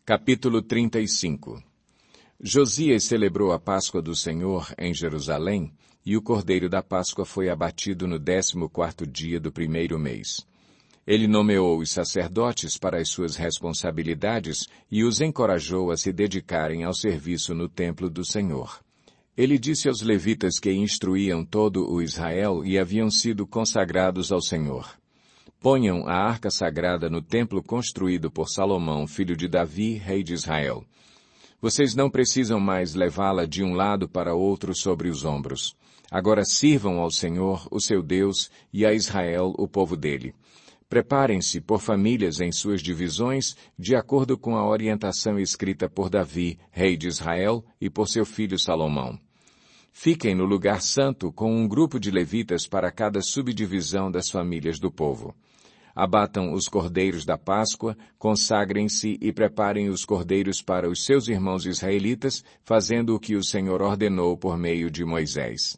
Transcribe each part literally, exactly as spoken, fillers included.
Capítulo trinta e cinco. Josias celebrou a Páscoa do Senhor em Jerusalém, e o cordeiro da Páscoa foi abatido no décimo quarto dia do primeiro mês. Ele nomeou os sacerdotes para as suas responsabilidades e os encorajou a se dedicarem ao serviço no templo do Senhor. Ele disse aos levitas que instruíam todo o Israel e haviam sido consagrados ao Senhor: ponham a arca sagrada no templo construído por Salomão, filho de Davi, rei de Israel. Vocês não precisam mais levá-la de um lado para outro sobre os ombros. Agora sirvam ao Senhor, o seu Deus, e a Israel, o povo dele. Preparem-se por famílias em suas divisões, de acordo com a orientação escrita por Davi, rei de Israel, e por seu filho Salomão. Fiquem no lugar santo com um grupo de levitas para cada subdivisão das famílias do povo. Abatam os cordeiros da Páscoa, consagrem-se e preparem os cordeiros para os seus irmãos israelitas, fazendo o que o Senhor ordenou por meio de Moisés.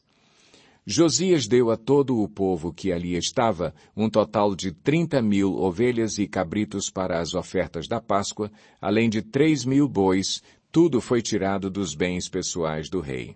Josias deu a todo o povo que ali estava um total de trinta mil ovelhas e cabritos para as ofertas da Páscoa, além de três mil bois. Tudo foi tirado dos bens pessoais do rei.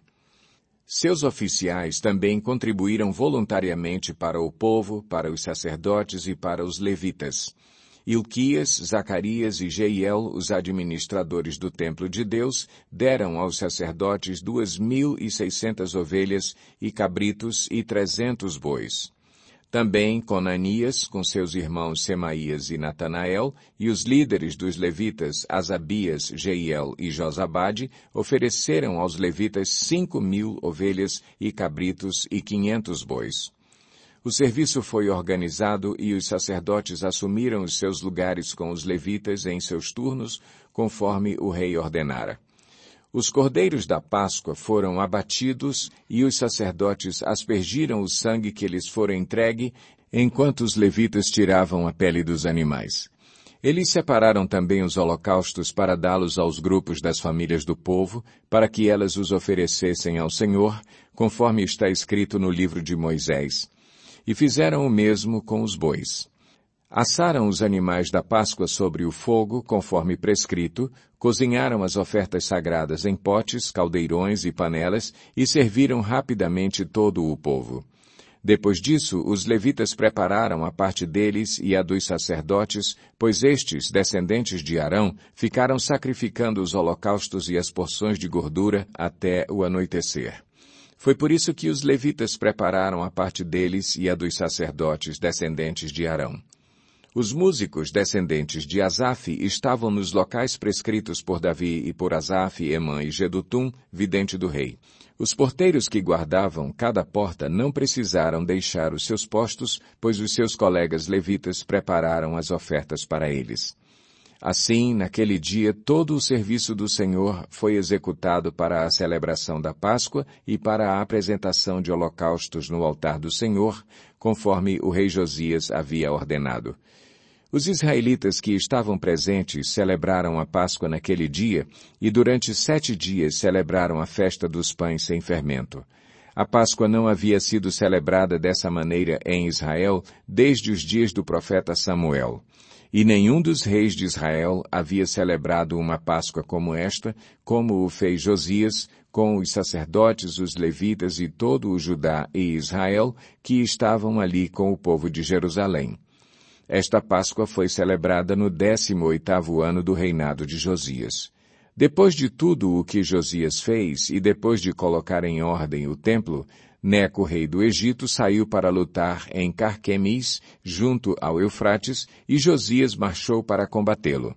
Seus oficiais também contribuíram voluntariamente para o povo, para os sacerdotes e para os levitas. Ilquias, Zacarias e Jeiel, os administradores do templo de Deus, deram aos sacerdotes duas mil e seiscentas ovelhas e cabritos e trezentos bois. Também Conanias, com seus irmãos Semaías e Natanael, e os líderes dos levitas, Asabias, Jeiel e Josabade, ofereceram aos levitas cinco mil ovelhas e cabritos e quinhentos bois. O serviço foi organizado e os sacerdotes assumiram os seus lugares com os levitas em seus turnos, conforme o rei ordenara. Os cordeiros da Páscoa foram abatidos e os sacerdotes aspergiram o sangue que lhes fora entregue, enquanto os levitas tiravam a pele dos animais. Eles separaram também os holocaustos para dá-los aos grupos das famílias do povo, para que elas os oferecessem ao Senhor, conforme está escrito no livro de Moisés. E fizeram o mesmo com os bois. Assaram os animais da Páscoa sobre o fogo, conforme prescrito, cozinharam as ofertas sagradas em potes, caldeirões e panelas e serviram rapidamente todo o povo. Depois disso, os levitas prepararam a parte deles e a dos sacerdotes, pois estes, descendentes de Arão, ficaram sacrificando os holocaustos e as porções de gordura até o anoitecer. Foi por isso que os levitas prepararam a parte deles e a dos sacerdotes, descendentes de Arão. Os músicos descendentes de Asaf estavam nos locais prescritos por Davi e por Asaf, Emã e Gedutum, vidente do rei. Os porteiros que guardavam cada porta não precisaram deixar os seus postos, pois os seus colegas levitas prepararam as ofertas para eles. Assim, naquele dia, todo o serviço do Senhor foi executado para a celebração da Páscoa e para a apresentação de holocaustos no altar do Senhor, conforme o rei Josias havia ordenado. Os israelitas que estavam presentes celebraram a Páscoa naquele dia e durante sete dias celebraram a festa dos pães sem fermento. A Páscoa não havia sido celebrada dessa maneira em Israel desde os dias do profeta Samuel. E nenhum dos reis de Israel havia celebrado uma Páscoa como esta, como o fez Josias, com os sacerdotes, os levitas e todo o Judá e Israel que estavam ali com o povo de Jerusalém. Esta Páscoa foi celebrada no décimo oitavo ano do reinado de Josias. Depois de tudo o que Josias fez e depois de colocar em ordem o templo, Neco, rei do Egito, saiu para lutar em Carquemis, junto ao Eufrates, e Josias marchou para combatê-lo.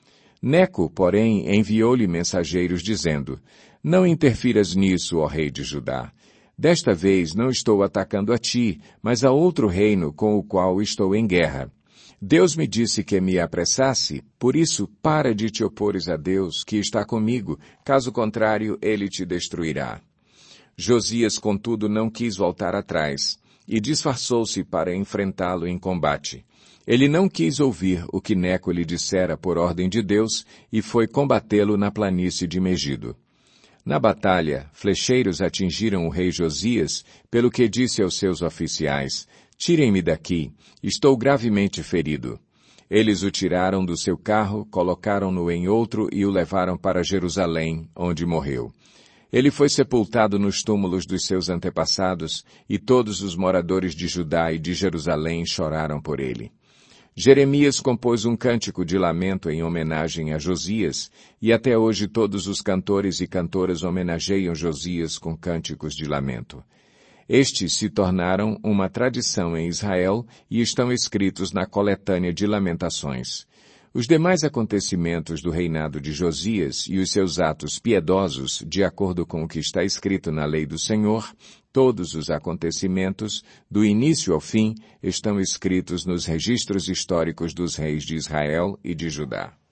Neco, porém, enviou-lhe mensageiros dizendo: não interfiras nisso, ó rei de Judá. Desta vez não estou atacando a ti, mas a outro reino com o qual estou em guerra. Deus me disse que me apressasse, por isso para de te opores a Deus, que está comigo, caso contrário ele te destruirá. Josias, contudo, não quis voltar atrás, e disfarçou-se para enfrentá-lo em combate. Ele não quis ouvir o que Neco lhe dissera por ordem de Deus, e foi combatê-lo na planície de Megido. Na batalha, flecheiros atingiram o rei Josias, pelo que disse aos seus oficiais: tirem-me daqui, estou gravemente ferido. Eles o tiraram do seu carro, colocaram-no em outro e o levaram para Jerusalém, onde morreu. Ele foi sepultado nos túmulos dos seus antepassados, e todos os moradores de Judá e de Jerusalém choraram por ele. Jeremias compôs um cântico de lamento em homenagem a Josias, e até hoje todos os cantores e cantoras homenageiam Josias com cânticos de lamento. Estes se tornaram uma tradição em Israel e estão escritos na coletânea de Lamentações. Os demais acontecimentos do reinado de Josias e os seus atos piedosos, de acordo com o que está escrito na lei do Senhor, todos os acontecimentos, do início ao fim, estão escritos nos registros históricos dos reis de Israel e de Judá.